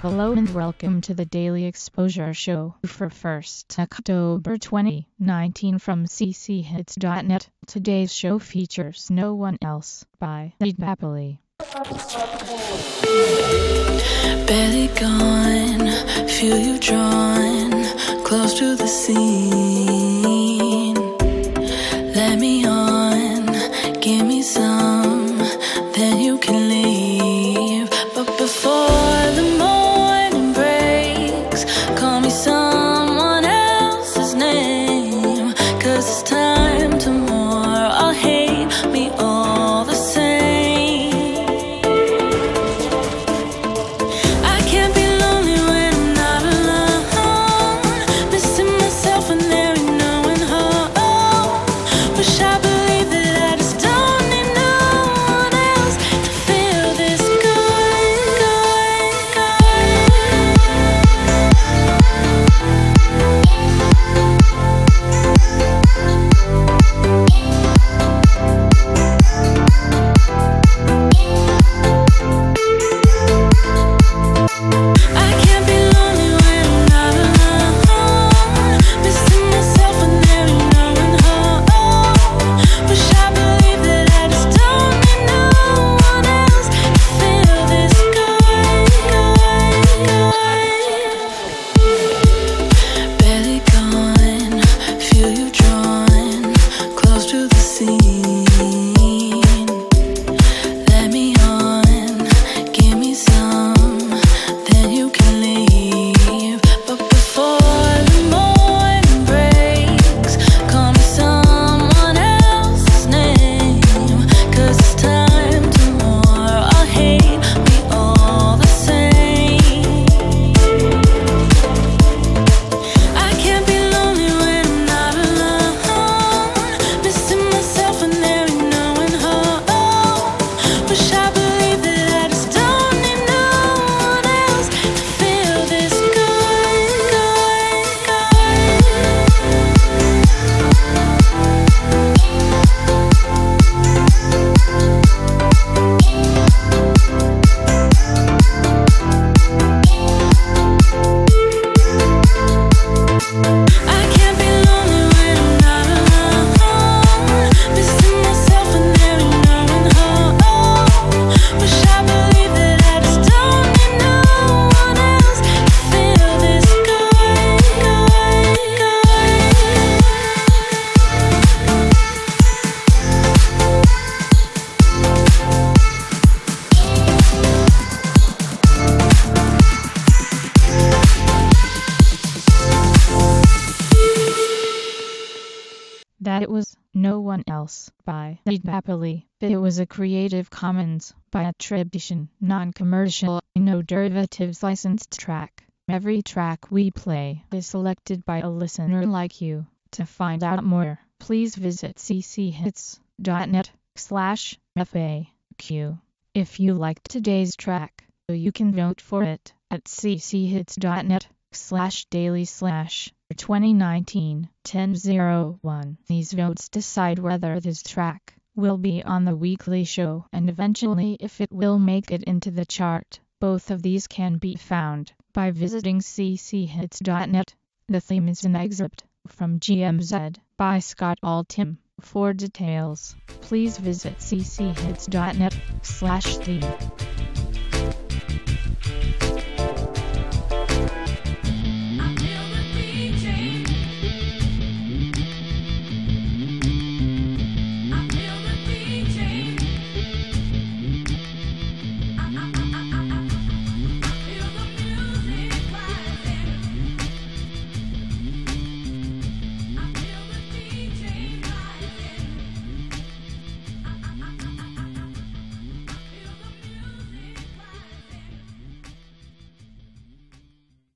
Hello and welcome to the Daily Exposure Show for 1st October 2019 from cchits.net. Today's show features No One Else by Ed Napoli. Barely gone, feel you drawn close to the scene. Let me on, give me some, then you can leave. But before the morning breaks, call me someone else's name. 'Cause it's time to more, I'll hate me all the same. I can't be lonely when I'm not alone, missing myself when there ain't no one home. Wish I believed that I just don't need no one else to feel this That it was No One Else by Ed Napoli. It was a Creative Commons by attribution, non-commercial, no derivatives licensed track. Every track we play is selected by a listener like you. To find out more, please visit cchits.net/FAQ. If you liked today's track, you can vote for it at cchits.net/daily/2019-1001. These votes decide whether this track will be on the weekly show and eventually if it will make it into the chart. Both of these can be found by visiting cchits.net. The theme is an excerpt from GMZ by Scott Altham. For details, please visit cchits.net/theme.